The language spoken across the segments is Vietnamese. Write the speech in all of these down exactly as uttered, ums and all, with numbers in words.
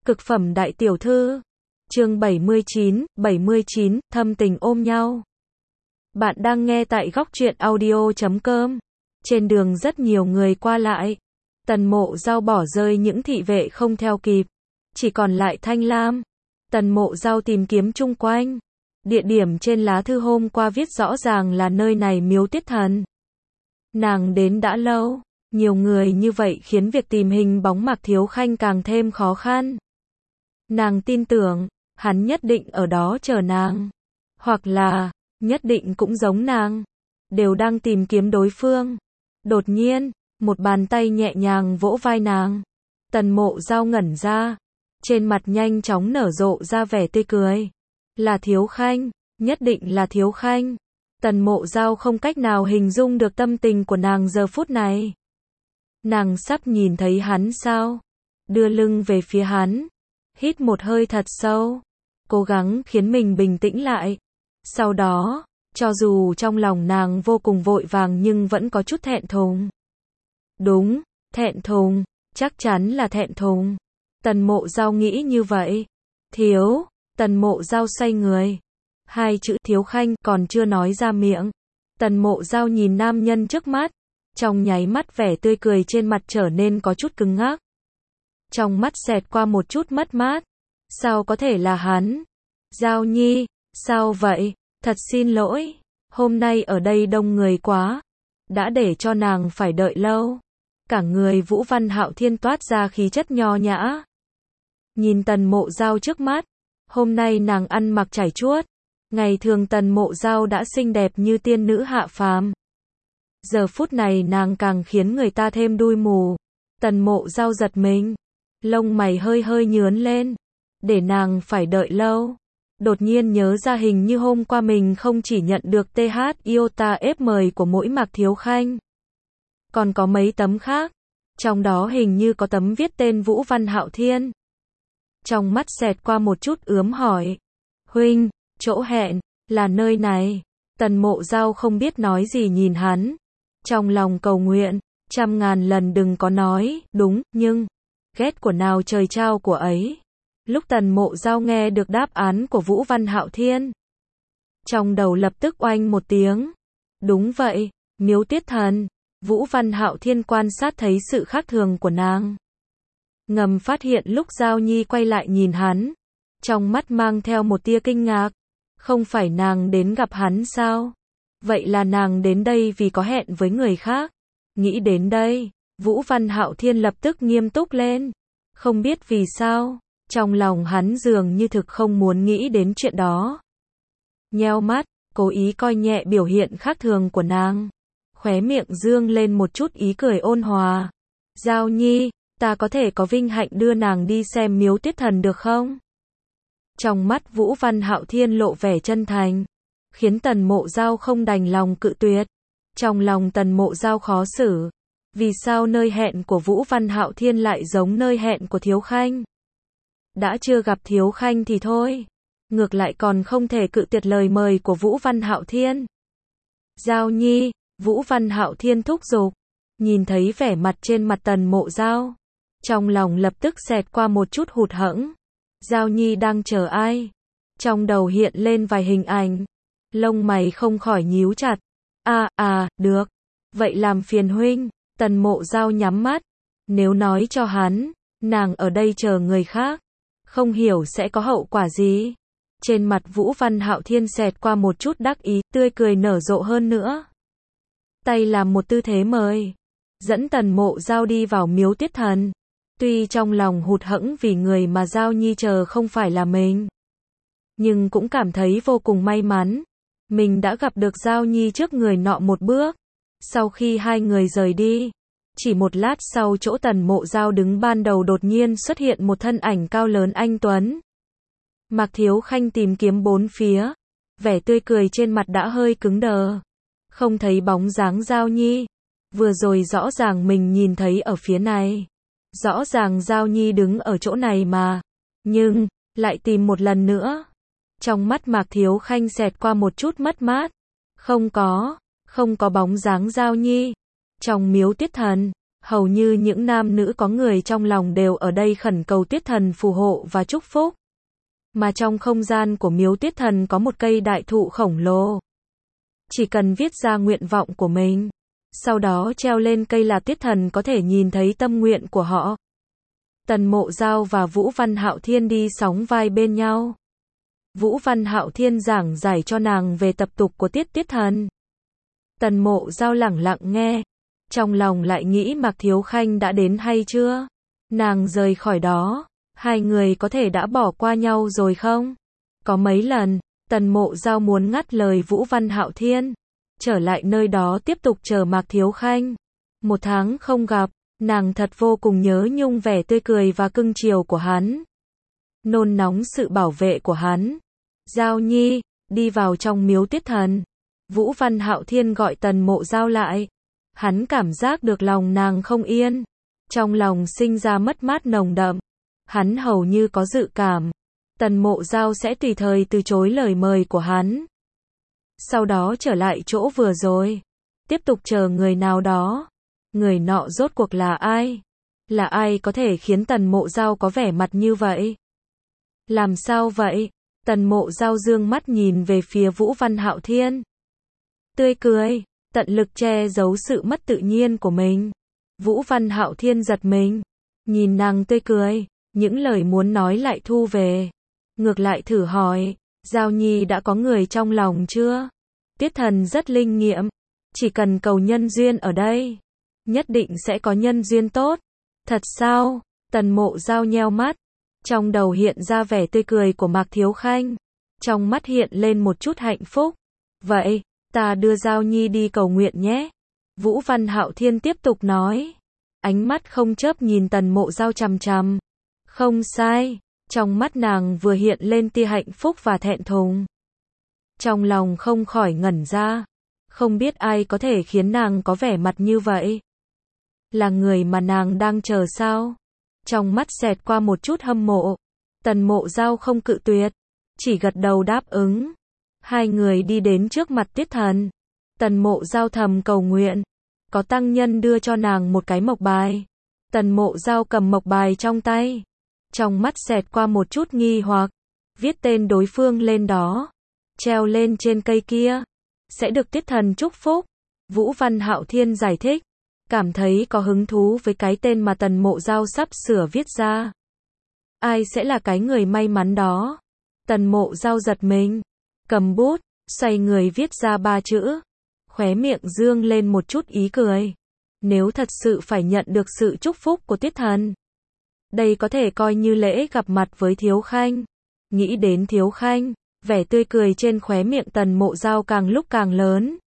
Cực phẩm đại tiểu thư. Chương bảy mươi chín, bảy mươi chín, thâm tình ôm nhau. Bạn đang nghe tại góc truyện audio chấm com. Trên đường rất nhiều người qua lại. Tần Mộ Dao bỏ rơi những thị vệ không theo kịp. Chỉ còn lại Thanh Lam. Tần Mộ Dao tìm kiếm chung quanh. Địa điểm trên lá thư hôm qua viết rõ ràng là nơi này Miếu Tiết Thần. Nàng đến đã lâu. Nhiều người như vậy khiến việc tìm hình bóng Mạc Thiếu Khanh càng thêm khó khăn. Nàng tin tưởng, hắn nhất định ở đó chờ nàng. Hoặc là, nhất định cũng giống nàng. Đều đang tìm kiếm đối phương. Đột nhiên, một bàn tay nhẹ nhàng vỗ vai nàng. Tần Mộ Dao ngẩn ra. Trên mặt nhanh chóng nở rộ ra vẻ tươi cười. Là Thiếu Khanh, nhất định là Thiếu Khanh. Tần Mộ Dao không cách nào hình dung được tâm tình của nàng giờ phút này. Nàng sắp nhìn thấy hắn sao? Đưa lưng về phía hắn. Hít một hơi thật sâu. Cố gắng khiến mình bình tĩnh lại. Sau đó, cho dù trong lòng nàng vô cùng vội vàng nhưng vẫn có chút thẹn thùng. Đúng, thẹn thùng, chắc chắn là thẹn thùng. Tần Mộ Dao nghĩ như vậy. Thiếu, Tần Mộ Dao xoay người. Hai chữ Thiếu Khanh còn chưa nói ra miệng. Tần Mộ Dao nhìn nam nhân trước mắt. Trong nháy mắt vẻ tươi cười trên mặt trở nên có chút cứng ngắc. Trong mắt xẹt qua một chút mất mát. Sao có thể là hắn? Dao Nhi, sao vậy? Thật xin lỗi. Hôm nay ở đây đông người quá. Đã để cho nàng phải đợi lâu. Cả người Vũ Văn Hạo Thiên toát ra khí chất nho nhã. Nhìn Tần Mộ Dao trước mắt. Hôm nay nàng ăn mặc trải chuốt. Ngày thường Tần Mộ Dao đã xinh đẹp như tiên nữ hạ phàm. Giờ phút này nàng càng khiến người ta thêm đuôi mù. Tần Mộ Dao giật mình. Lông mày hơi hơi nhướn lên. Để nàng phải đợi lâu. Đột nhiên nhớ ra hình như hôm qua mình không chỉ nhận được tê hát Iota ép mời của mỗi Mạc Thiếu Khanh. Còn có mấy tấm khác. Trong đó hình như có tấm viết tên Vũ Văn Hạo Thiên. Trong mắt xẹt qua một chút ướm hỏi. Huynh, chỗ hẹn, là nơi này. Tần Mộ Dao không biết nói gì nhìn hắn. Trong lòng cầu nguyện, trăm ngàn lần đừng có nói, đúng, nhưng, ghét của nào trời trao của ấy. Lúc Tần Mộ Dao nghe được đáp án của Vũ Văn Hạo Thiên. Trong đầu lập tức oanh một tiếng. Đúng vậy, Miếu Tiết Thần. Vũ Văn Hạo Thiên quan sát thấy sự khác thường của nàng. Ngầm phát hiện lúc Dao Nhi quay lại nhìn hắn. Trong mắt mang theo một tia kinh ngạc. Không phải nàng đến gặp hắn sao? Vậy là nàng đến đây vì có hẹn với người khác. Nghĩ đến đây, Vũ Văn Hạo Thiên lập tức nghiêm túc lên. Không biết vì sao, trong lòng hắn dường như thực không muốn nghĩ đến chuyện đó. Nheo mắt, cố ý coi nhẹ biểu hiện khác thường của nàng. Khóe miệng dương lên một chút ý cười ôn hòa. Dao Nhi, ta có thể có vinh hạnh đưa nàng đi xem Miếu Tiết Thần được không? Trong mắt Vũ Văn Hạo Thiên lộ vẻ chân thành. Khiến Tần Mộ Dao không đành lòng cự tuyệt. Trong lòng Tần Mộ Dao khó xử. Vì sao nơi hẹn của Vũ Văn Hạo Thiên lại giống nơi hẹn của Thiếu Khanh? Đã chưa gặp Thiếu Khanh thì thôi. Ngược lại còn không thể cự tuyệt lời mời của Vũ Văn Hạo Thiên. Dao Nhi, Vũ Văn Hạo Thiên thúc giục. Nhìn thấy vẻ mặt trên mặt Tần Mộ Dao. Trong lòng lập tức xẹt qua một chút hụt hẫng. Dao Nhi đang chờ ai? Trong đầu hiện lên vài hình ảnh. Lông mày không khỏi nhíu chặt. À, à, được. Vậy làm phiền huynh. Tần Mộ Dao nhắm mắt. Nếu nói cho hắn, nàng ở đây chờ người khác. Không hiểu sẽ có hậu quả gì. Trên mặt Vũ Văn Hạo Thiên xẹt qua một chút đắc ý, tươi cười nở rộ hơn nữa. Tay làm một tư thế mời. Dẫn Tần Mộ Dao đi vào Miếu Tiết Thần. Tuy trong lòng hụt hẫng vì người mà Dao Nhi chờ không phải là mình. Nhưng cũng cảm thấy vô cùng may mắn. Mình đã gặp được Dao Nhi trước người nọ một bước. Sau khi hai người rời đi, chỉ một lát sau chỗ Tần Mộ Dao đứng ban đầu đột nhiên xuất hiện một thân ảnh cao lớn anh tuấn. Mạc Thiếu Khanh tìm kiếm bốn phía, vẻ tươi cười trên mặt đã hơi cứng đờ. Không thấy bóng dáng Dao Nhi. Vừa rồi rõ ràng mình nhìn thấy ở phía này. Rõ ràng Dao Nhi đứng ở chỗ này mà. Nhưng, lại tìm một lần nữa. Trong mắt Mạc Thiếu Khanh xẹt qua một chút mất mát. Không có, không có bóng dáng Dao Nhi. Trong Miếu Tiết Thần, Hầu như những nam nữ có người trong lòng đều ở đây khẩn cầu Tuyết Thần phù hộ và chúc phúc. Mà trong không gian của miếu Tuyết Thần có một cây đại thụ khổng lồ. Chỉ cần viết ra nguyện vọng của mình, sau đó treo lên cây là Tuyết Thần có thể nhìn thấy tâm nguyện của họ. Tần Mộ Giao và Vũ Văn Hạo Thiên đi sóng vai bên nhau. Vũ Văn Hạo Thiên giảng giải cho nàng về tập tục của Tiết Tiết Thần. Tần Mộ Giao lẳng lặng nghe, trong lòng lại nghĩ Mạc Thiếu Khanh đã đến hay chưa? Nàng rời khỏi đó, hai người có thể đã bỏ qua nhau rồi không? Có mấy lần, Tần Mộ Giao muốn ngắt lời Vũ Văn Hạo Thiên, trở lại nơi đó tiếp tục chờ Mạc Thiếu Khanh. Một tháng không gặp, nàng thật vô cùng nhớ nhung vẻ tươi cười và cưng chiều của hắn. Nôn nóng sự bảo vệ của hắn. Giao Nhi, đi vào trong miếu Tuyết Thần. Vũ Văn Hạo Thiên gọi Tần Mộ Giao lại. Hắn cảm giác được lòng nàng không yên. Trong lòng sinh ra mất mát nồng đậm. Hắn hầu như có dự cảm. Tần Mộ Giao sẽ tùy thời từ chối lời mời của hắn. Sau đó trở lại chỗ vừa rồi. Tiếp tục chờ người nào đó. Người nọ rốt cuộc là ai? Là ai có thể khiến Tần Mộ Giao có vẻ mặt như vậy? Làm sao vậy? Tần Mộ Giao dương mắt nhìn về phía Vũ Văn Hạo Thiên. Tươi cười, tận lực che giấu sự mất tự nhiên của mình. Vũ Văn Hạo Thiên giật mình. Nhìn nàng tươi cười, những lời muốn nói lại thu về. Ngược lại thử hỏi, Giao Nhi đã có người trong lòng chưa? Tuyết Thần rất linh nghiệm. Chỉ cần cầu nhân duyên ở đây, nhất định sẽ có nhân duyên tốt. Thật sao? Tần Mộ Giao nheo mắt. Trong đầu hiện ra vẻ tươi cười của Mạc Thiếu Khanh. Trong mắt hiện lên một chút hạnh phúc. Vậy, ta đưa Giao Nhi đi cầu nguyện nhé. Vũ Văn Hạo Thiên tiếp tục nói. Ánh mắt không chớp nhìn Tần Mộ Giao chằm chằm. Không sai. Trong mắt nàng vừa hiện lên tia hạnh phúc và thẹn thùng. Trong lòng không khỏi ngẩn ra. Không biết ai có thể khiến nàng có vẻ mặt như vậy. Là người mà nàng đang chờ sao? Trong mắt xẹt qua một chút hâm mộ. Tần Mộ Giao không cự tuyệt, chỉ gật đầu đáp ứng. Hai người đi đến trước mặt Tuyết Thần. Tần Mộ Giao thầm cầu nguyện. Có tăng nhân đưa cho nàng một cái mộc bài. Tần Mộ Giao cầm mộc bài trong tay. Trong mắt xẹt qua một chút nghi hoặc. Viết tên đối phương lên đó. Treo lên trên cây kia. Sẽ được Tuyết Thần chúc phúc. Vũ Văn Hạo Thiên giải thích. Cảm thấy có hứng thú với cái tên mà Tần Mộ Giao sắp sửa viết ra. Ai sẽ là cái người may mắn đó? Tần Mộ Giao giật mình. Cầm bút, xoay người viết ra ba chữ. Khóe miệng dương lên một chút ý cười. Nếu thật sự phải nhận được sự chúc phúc của Tuyết Thần, đây có thể coi như lễ gặp mặt với Thiếu Khanh. Nghĩ đến Thiếu Khanh, vẻ tươi cười trên khóe miệng Tần Mộ Giao càng lúc càng lớn.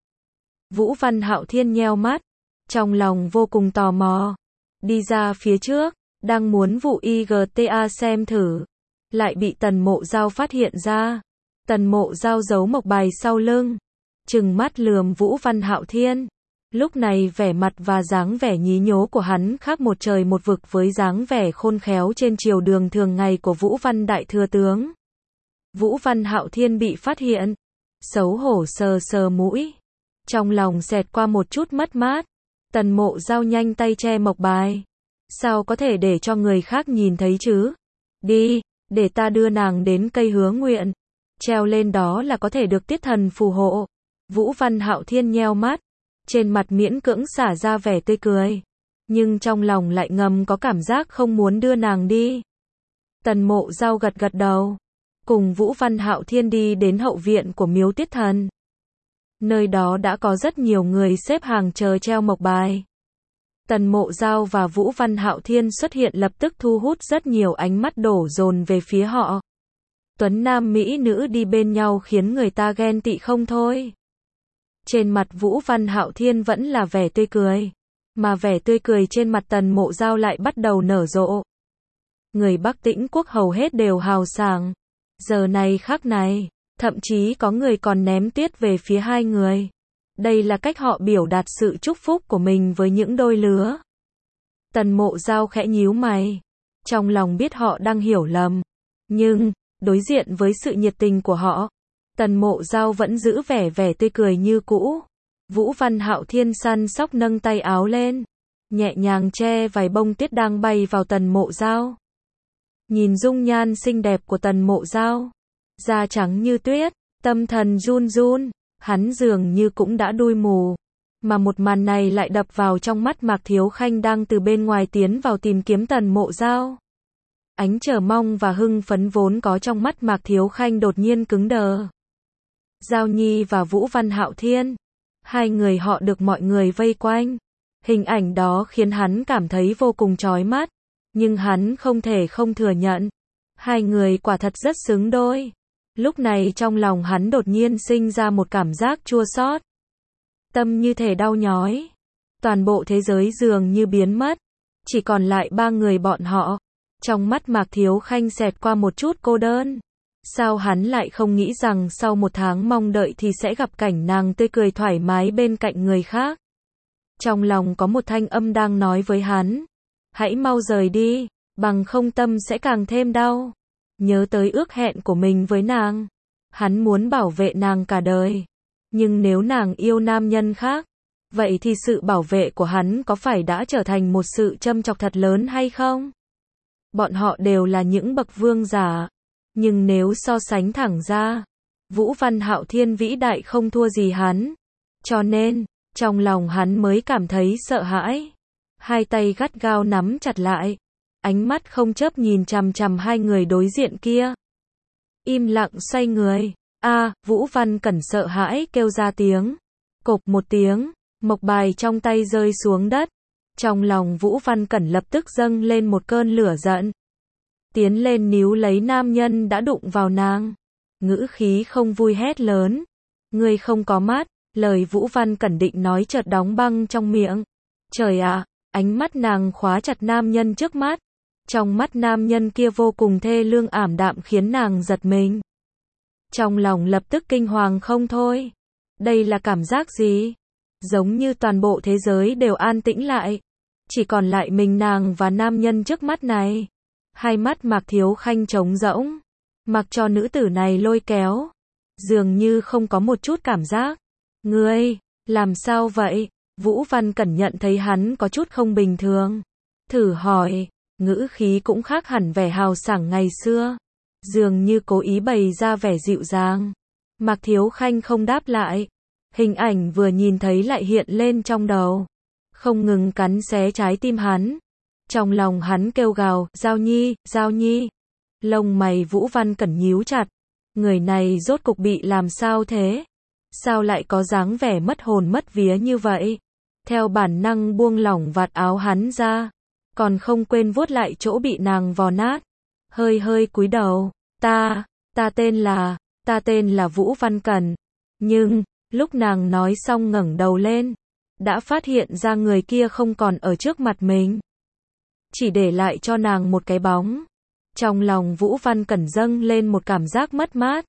Vũ Văn Hạo Thiên nheo mắt. Trong lòng vô cùng tò mò. Đi ra phía trước, đang muốn vụ i giê tê a xem thử. Lại bị Tần Mộ Giao phát hiện ra. Tần Mộ Giao giấu mộc bài sau lưng. Trừng mắt lườm Vũ Văn Hạo Thiên. Lúc này vẻ mặt và dáng vẻ nhí nhố của hắn khác một trời một vực với dáng vẻ khôn khéo trên triều đường thường ngày của Vũ Văn Đại Thừa Tướng. Vũ Văn Hạo Thiên bị phát hiện. Xấu hổ sờ sờ mũi. Trong lòng xẹt qua một chút mất mát. Tần Mộ Giao nhanh tay che mộc bài. Sao có thể để cho người khác nhìn thấy chứ? Đi, để ta đưa nàng đến cây hứa nguyện. Treo lên đó là có thể được Tiết Thần phù hộ. Vũ Văn Hạo Thiên nheo mắt. Trên mặt miễn cưỡng xả ra vẻ tươi cười. Nhưng trong lòng lại ngầm có cảm giác không muốn đưa nàng đi. Tần Mộ Giao gật gật đầu. Cùng Vũ Văn Hạo Thiên đi đến hậu viện của miếu Tiết Thần. Nơi đó đã có rất nhiều người xếp hàng chờ treo mộc bài. Tần Mộ Giao và Vũ Văn Hạo Thiên xuất hiện lập tức thu hút rất nhiều ánh mắt đổ dồn về phía họ. Tuấn nam mỹ nữ đi bên nhau khiến người ta ghen tị không thôi. Trên mặt Vũ Văn Hạo Thiên vẫn là vẻ tươi cười, mà vẻ tươi cười trên mặt Tần Mộ Giao lại bắt đầu nở rộ. Người Bắc Tĩnh quốc hầu hết đều hào sảng. Giờ này khắc này, thậm chí có người còn ném tuyết về phía hai người. Đây là cách họ biểu đạt sự chúc phúc của mình với những đôi lứa. Tần Mộ Giao khẽ nhíu mày. Trong lòng biết họ đang hiểu lầm. Nhưng, đối diện với sự nhiệt tình của họ, Tần Mộ Giao vẫn giữ vẻ vẻ tươi cười như cũ. Vũ Văn Hạo Thiên săn sóc nâng tay áo lên. nhẹ nhàng che vài bông tuyết đang bay vào Tần Mộ Giao. Nhìn dung nhan xinh đẹp của Tần Mộ Giao, da trắng như tuyết, tâm thần run run, hắn dường như cũng đã đuôi mù. Mà một màn này lại đập vào trong mắt Mạc Thiếu Khanh đang từ bên ngoài tiến vào tìm kiếm Tần Mộ Giao. Ánh chờ mong và hưng phấn vốn có trong mắt Mạc Thiếu Khanh đột nhiên cứng đờ. Giao Nhi và Vũ Văn Hạo Thiên, hai người họ được mọi người vây quanh. Hình ảnh đó khiến hắn cảm thấy vô cùng chói mắt, nhưng hắn không thể không thừa nhận. Hai người quả thật rất xứng đôi. Lúc này trong lòng hắn đột nhiên sinh ra một cảm giác chua xót. Tâm như thể đau nhói. Toàn bộ thế giới dường như biến mất. Chỉ còn lại ba người bọn họ. Trong mắt Mạc Thiếu Khanh xẹt qua một chút cô đơn. Sao hắn lại không nghĩ rằng sau một tháng mong đợi thì sẽ gặp cảnh nàng tươi cười thoải mái bên cạnh người khác. Trong lòng có một thanh âm đang nói với hắn. Hãy mau rời đi, bằng không tâm sẽ càng thêm đau. Nhớ tới ước hẹn của mình với nàng. Hắn muốn bảo vệ nàng cả đời. Nhưng nếu nàng yêu nam nhân khác, vậy thì sự bảo vệ của hắn có phải đã trở thành một sự châm chọc thật lớn hay không? Bọn họ đều là những bậc vương giả. Nhưng nếu so sánh thẳng ra, Vũ Văn Hạo Thiên vĩ đại không thua gì hắn. Cho nên, trong lòng hắn mới cảm thấy sợ hãi. Hai tay gắt gao nắm chặt lại. Ánh mắt không chớp nhìn chằm chằm hai người đối diện kia. Im lặng xoay người. A, Vũ Văn Cẩn sợ hãi kêu ra tiếng. Cộp một tiếng, mộc bài trong tay rơi xuống đất. Trong lòng Vũ Văn Cẩn lập tức dâng lên một cơn lửa giận. Tiến lên níu lấy nam nhân đã đụng vào nàng. Ngữ khí không vui hét lớn. Ngươi không có mắt, lời Vũ Văn Cẩn định nói chợt đóng băng trong miệng. Trời ạ, ánh mắt nàng khóa chặt nam nhân trước mắt. Trong mắt nam nhân kia vô cùng thê lương ảm đạm khiến nàng giật mình. Trong lòng lập tức kinh hoàng không thôi. Đây là cảm giác gì? Giống như toàn bộ thế giới đều an tĩnh lại. Chỉ còn lại mình nàng và nam nhân trước mắt này. Hai mắt Mạc Thiếu Khanh trống rỗng. Mặc cho nữ tử này lôi kéo. Dường như không có một chút cảm giác. Ngươi, làm sao vậy? Vũ Văn Cẩn nhận thấy hắn có chút không bình thường. Thử hỏi, ngữ khí cũng khác hẳn vẻ hào sảng ngày xưa. Dường như cố ý bày ra vẻ dịu dàng. Mạc Thiếu Khanh không đáp lại. Hình ảnh vừa nhìn thấy lại hiện lên trong đầu. Không ngừng cắn xé trái tim hắn. Trong lòng hắn kêu gào, Giao Nhi, Giao Nhi. Lông mày Vũ Văn Cẩn nhíu chặt. Người này rốt cục bị làm sao thế? Sao lại có dáng vẻ mất hồn mất vía như vậy? Theo bản năng buông lỏng vạt áo hắn ra. Còn không quên vuốt lại chỗ bị nàng vò nát. Hơi hơi cúi đầu. Ta, ta tên là, ta tên là Vũ Văn Cẩn. Nhưng, lúc nàng nói xong ngẩng đầu lên. Đã phát hiện ra người kia không còn ở trước mặt mình. Chỉ để lại cho nàng một cái bóng. Trong lòng Vũ Văn Cẩn dâng lên một cảm giác mất mát.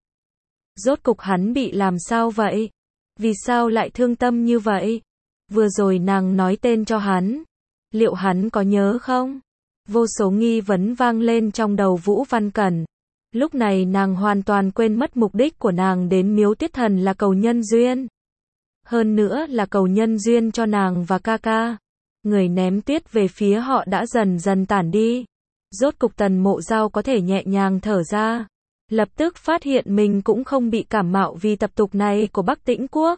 Rốt cục hắn bị làm sao vậy? Vì sao lại thương tâm như vậy? Vừa rồi nàng nói tên cho hắn. Liệu hắn có nhớ không? Vô số nghi vấn vang lên trong đầu Vũ Văn Cẩn. Lúc này nàng hoàn toàn quên mất mục đích của nàng đến Miếu Tiết Thần là cầu nhân duyên. Hơn nữa là cầu nhân duyên cho nàng và ca ca. Người ném tuyết về phía họ đã dần dần tản đi. Rốt cục Tần Mộ Giao có thể nhẹ nhàng thở ra. Lập tức phát hiện mình cũng không bị cảm mạo vì tập tục này của Bắc Tĩnh Quốc.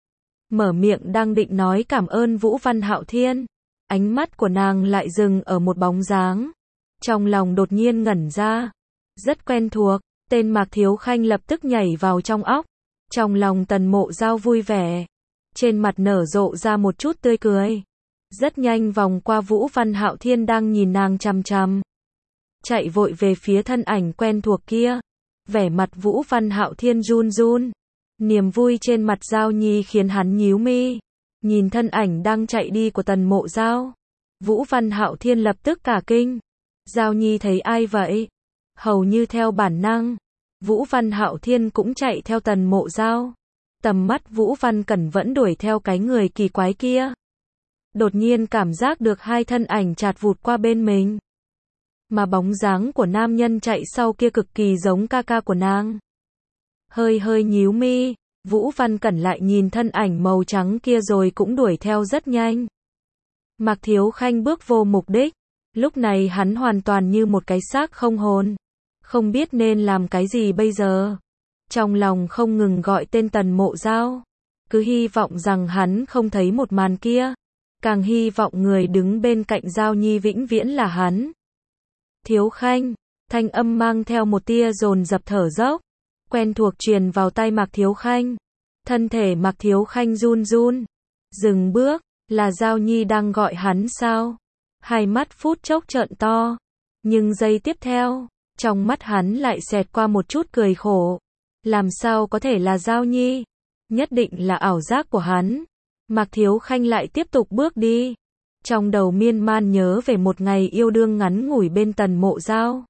Mở miệng đang định nói cảm ơn Vũ Văn Hạo Thiên. Ánh mắt của nàng lại dừng ở một bóng dáng. Trong lòng đột nhiên ngẩn ra. Rất quen thuộc, tên Mạc Thiếu Khanh lập tức nhảy vào trong óc. Trong lòng Tần Mộ Giao vui vẻ. Trên mặt nở rộ ra một chút tươi cười. Rất nhanh vòng qua Vũ Văn Hạo Thiên đang nhìn nàng chằm chằm. Chạy vội về phía thân ảnh quen thuộc kia. Vẻ mặt Vũ Văn Hạo Thiên run run. Niềm vui trên mặt Giao Nhi khiến hắn nhíu mi. Nhìn thân ảnh đang chạy đi của Tần Mộ Giao. Vũ Văn Hạo Thiên lập tức cả kinh. Giao Nhi thấy ai vậy? Hầu như theo bản năng. Vũ Văn Hạo Thiên cũng chạy theo Tần Mộ Giao. Tầm mắt Vũ Văn Cẩn vẫn đuổi theo cái người kỳ quái kia. Đột nhiên cảm giác được hai thân ảnh chạt vụt qua bên mình. Mà bóng dáng của nam nhân chạy sau kia cực kỳ giống ca ca của nàng. Hơi hơi nhíu mi, Vũ Văn Cẩn lại nhìn thân ảnh màu trắng kia rồi cũng đuổi theo rất nhanh. Mạc Thiếu Khanh bước vô mục đích. Lúc này hắn hoàn toàn như một cái xác không hồn. Không biết nên làm cái gì bây giờ. Trong lòng không ngừng gọi tên Tần Mộ Giao. Cứ hy vọng rằng hắn không thấy một màn kia. Càng hy vọng người đứng bên cạnh Giao Nhi vĩnh viễn là hắn. Thiếu Khanh, thanh âm mang theo một tia dồn dập thở dốc. Quen thuộc truyền vào tai Mạc Thiếu Khanh. Thân thể Mạc Thiếu Khanh run run. Dừng bước, là Giao Nhi đang gọi hắn sao? Hai mắt phút chốc trợn to. Nhưng giây tiếp theo, trong mắt hắn lại xẹt qua một chút cười khổ. Làm sao có thể là Giao Nhi? Nhất định là ảo giác của hắn. Mạc Thiếu Khanh lại tiếp tục bước đi. Trong đầu miên man nhớ về một ngày yêu đương ngắn ngủi bên Tần Mộ Giao.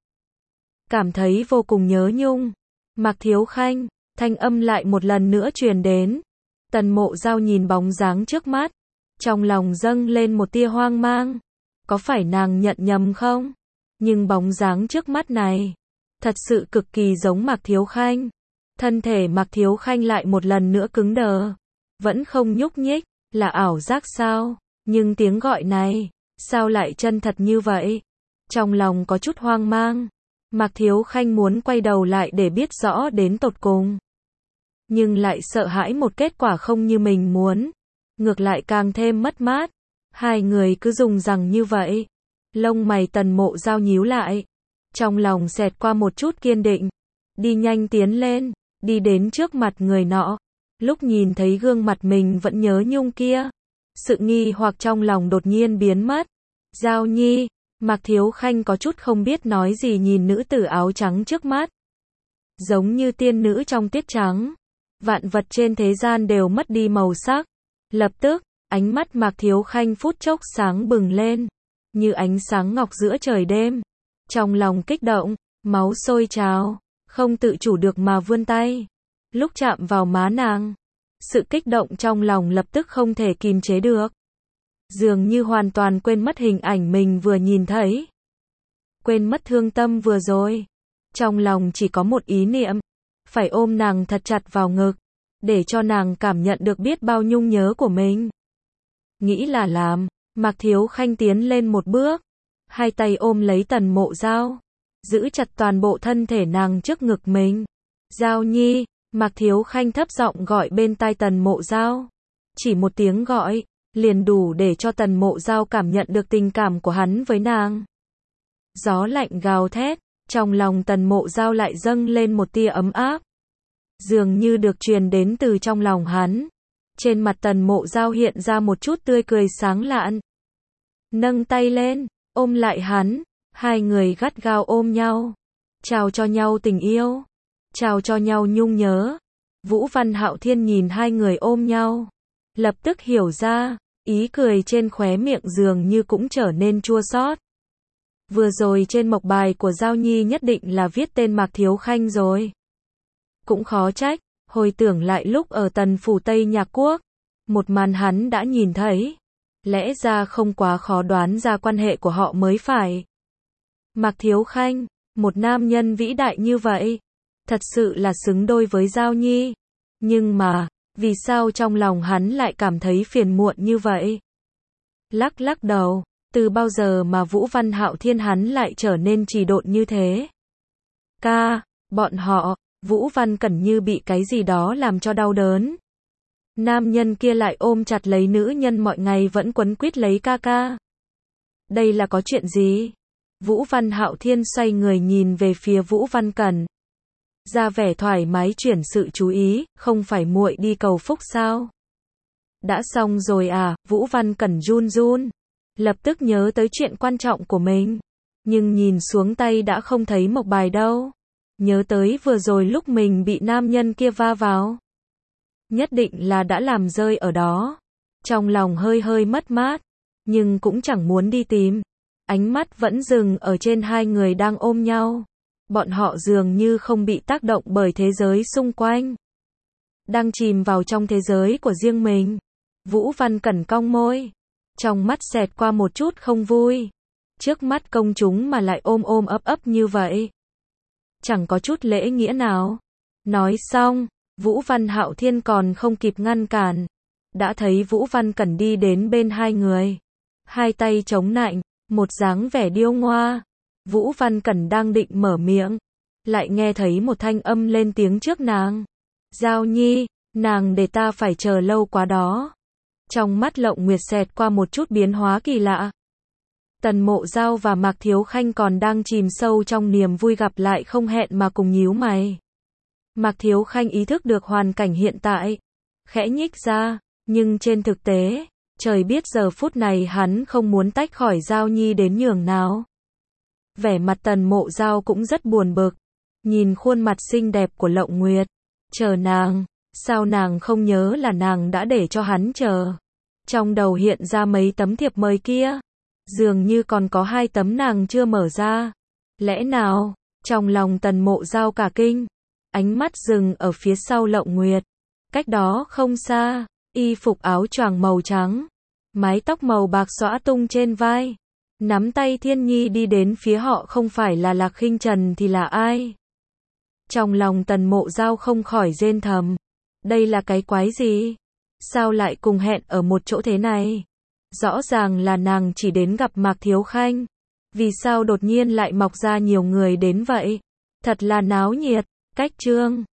Cảm thấy vô cùng nhớ nhung. Mạc Thiếu Khanh, thanh âm lại một lần nữa truyền đến. Tần Mộ Giao nhìn bóng dáng trước mắt. Trong lòng dâng lên một tia hoang mang. Có phải nàng nhận nhầm không? Nhưng bóng dáng trước mắt này, thật sự cực kỳ giống Mạc Thiếu Khanh. Thân thể Mạc Thiếu Khanh lại một lần nữa cứng đờ. Vẫn không nhúc nhích, là ảo giác sao? Nhưng tiếng gọi này, sao lại chân thật như vậy? Trong lòng có chút hoang mang. Mạc Thiếu Khanh muốn quay đầu lại để biết rõ đến tột cùng. Nhưng lại sợ hãi một kết quả không như mình muốn. Ngược lại càng thêm mất mát. Hai người cứ dùng rằng như vậy. Lông mày Tần Mộ Giao nhíu lại. Trong lòng xẹt qua một chút kiên định. Đi nhanh tiến lên, đi đến trước mặt người nọ. Lúc nhìn thấy gương mặt mình vẫn nhớ nhung kia. Sự nghi hoặc trong lòng đột nhiên biến mất. Giao Nhi, Mạc Thiếu Khanh có chút không biết nói gì nhìn nữ tử áo trắng trước mắt. Giống như tiên nữ trong tiết trắng. Vạn vật trên thế gian đều mất đi màu sắc. Lập tức, ánh mắt Mạc Thiếu Khanh phút chốc sáng bừng lên. Như ánh sáng ngọc giữa trời đêm. Trong lòng kích động, máu sôi trào. Không tự chủ được mà vươn tay. Lúc chạm vào má nàng. Sự kích động trong lòng lập tức không thể kìm chế được. Dường như hoàn toàn quên mất hình ảnh mình vừa nhìn thấy. Quên mất thương tâm vừa rồi. Trong lòng chỉ có một ý niệm. Phải ôm nàng thật chặt vào ngực. Để cho nàng cảm nhận được biết bao nhung nhớ của mình. Nghĩ là làm. Mạc Thiếu Khanh tiến lên một bước. Hai tay ôm lấy Tần Mộ Giao. Giữ chặt toàn bộ thân thể nàng trước ngực mình. Giao Nhi. Mạc Thiếu Khanh thấp giọng gọi bên tai Tần Mộ Giao. Chỉ một tiếng gọi, liền đủ để cho Tần Mộ Giao cảm nhận được tình cảm của hắn với nàng. Gió lạnh gào thét, trong lòng Tần Mộ Giao lại dâng lên một tia ấm áp. Dường như được truyền đến từ trong lòng hắn. Trên mặt Tần Mộ Giao hiện ra một chút tươi cười sáng lạn. Nâng tay lên, ôm lại hắn, hai người gắt gao ôm nhau. Chào cho nhau tình yêu. Chào cho nhau nhung nhớ. Vũ Văn Hạo Thiên nhìn hai người ôm nhau. Lập tức hiểu ra, ý cười trên khóe miệng dường như cũng trở nên chua xót. Vừa rồi trên mộc bài của Giao Nhi nhất định là viết tên Mạc Thiếu Khanh rồi. Cũng khó trách, hồi tưởng lại lúc ở Tần Phủ Tây Nhạc Quốc. Một màn hắn đã nhìn thấy. Lẽ ra không quá khó đoán ra quan hệ của họ mới phải. Mạc Thiếu Khanh, một nam nhân vĩ đại như vậy. Thật sự là xứng đôi với Giao Nhi. Nhưng mà, vì sao trong lòng hắn lại cảm thấy phiền muộn như vậy? Lắc lắc đầu, từ bao giờ mà Vũ Văn Hạo Thiên hắn lại trở nên trì độn như thế? Ca, bọn họ, Vũ Văn Cẩn như bị cái gì đó làm cho đau đớn. Nam nhân kia lại ôm chặt lấy nữ nhân mọi ngày vẫn quấn quýt lấy ca ca. Đây là có chuyện gì? Vũ Văn Hạo Thiên xoay người nhìn về phía Vũ Văn Cẩn. Ra vẻ thoải mái chuyển sự chú ý, không phải muội đi cầu phúc sao? Đã xong rồi à? Vũ Văn Cẩn run run. Lập tức nhớ tới chuyện quan trọng của mình. Nhưng nhìn xuống tay đã không thấy mộc bài đâu. Nhớ tới vừa rồi lúc mình bị nam nhân kia va vào. Nhất định là đã làm rơi ở đó. Trong lòng hơi hơi mất mát. Nhưng cũng chẳng muốn đi tìm. Ánh mắt vẫn dừng ở trên hai người đang ôm nhau. Bọn họ dường như không bị tác động bởi thế giới xung quanh. Đang chìm vào trong thế giới của riêng mình. Vũ Văn Cẩn cong môi. Trong mắt xẹt qua một chút không vui. Trước mắt công chúng mà lại ôm ôm ấp ấp như vậy. Chẳng có chút lễ nghĩa nào. Nói xong, Vũ Văn Hạo Thiên còn không kịp ngăn cản. Đã thấy Vũ Văn Cẩn đi đến bên hai người. hai tay chống nạnh, một dáng vẻ điêu ngoa. Vũ Văn Cẩn đang định mở miệng, lại nghe thấy một thanh âm lên tiếng trước nàng. Giao Nhi, nàng để ta phải chờ lâu quá đó. Trong mắt Lộng Nguyệt xẹt qua một chút biến hóa kỳ lạ. Tần Mộ Giao và Mạc Thiếu Khanh còn đang chìm sâu trong niềm vui gặp lại không hẹn mà cùng nhíu mày. Mạc Thiếu Khanh ý thức được hoàn cảnh hiện tại, khẽ nhích ra, nhưng trên thực tế, trời biết giờ phút này hắn không muốn tách khỏi Giao Nhi đến nhường nào. Vẻ mặt Tần Mộ Giao cũng rất buồn bực, nhìn khuôn mặt xinh đẹp của Lộng Nguyệt, chờ nàng, sao nàng không nhớ là nàng đã để cho hắn chờ. Trong đầu hiện ra mấy tấm thiệp mời kia, dường như còn có hai tấm nàng chưa mở ra. Lẽ nào, trong lòng Tần Mộ Giao cả kinh, ánh mắt dừng ở phía sau Lộng Nguyệt. Cách đó không xa, y phục áo choàng màu trắng, mái tóc màu bạc xõa tung trên vai, nắm tay Thiên Nhi đi đến phía họ, không phải là Lạc Khinh Trần thì là ai? Trong lòng Tần Mộ Giao không khỏi rên thầm, đây là cái quái gì? Sao lại cùng hẹn ở một chỗ thế này? Rõ ràng là nàng chỉ đến gặp Mạc Thiếu Khanh, vì sao đột nhiên lại mọc ra nhiều người đến vậy? Thật là náo nhiệt. Cách chương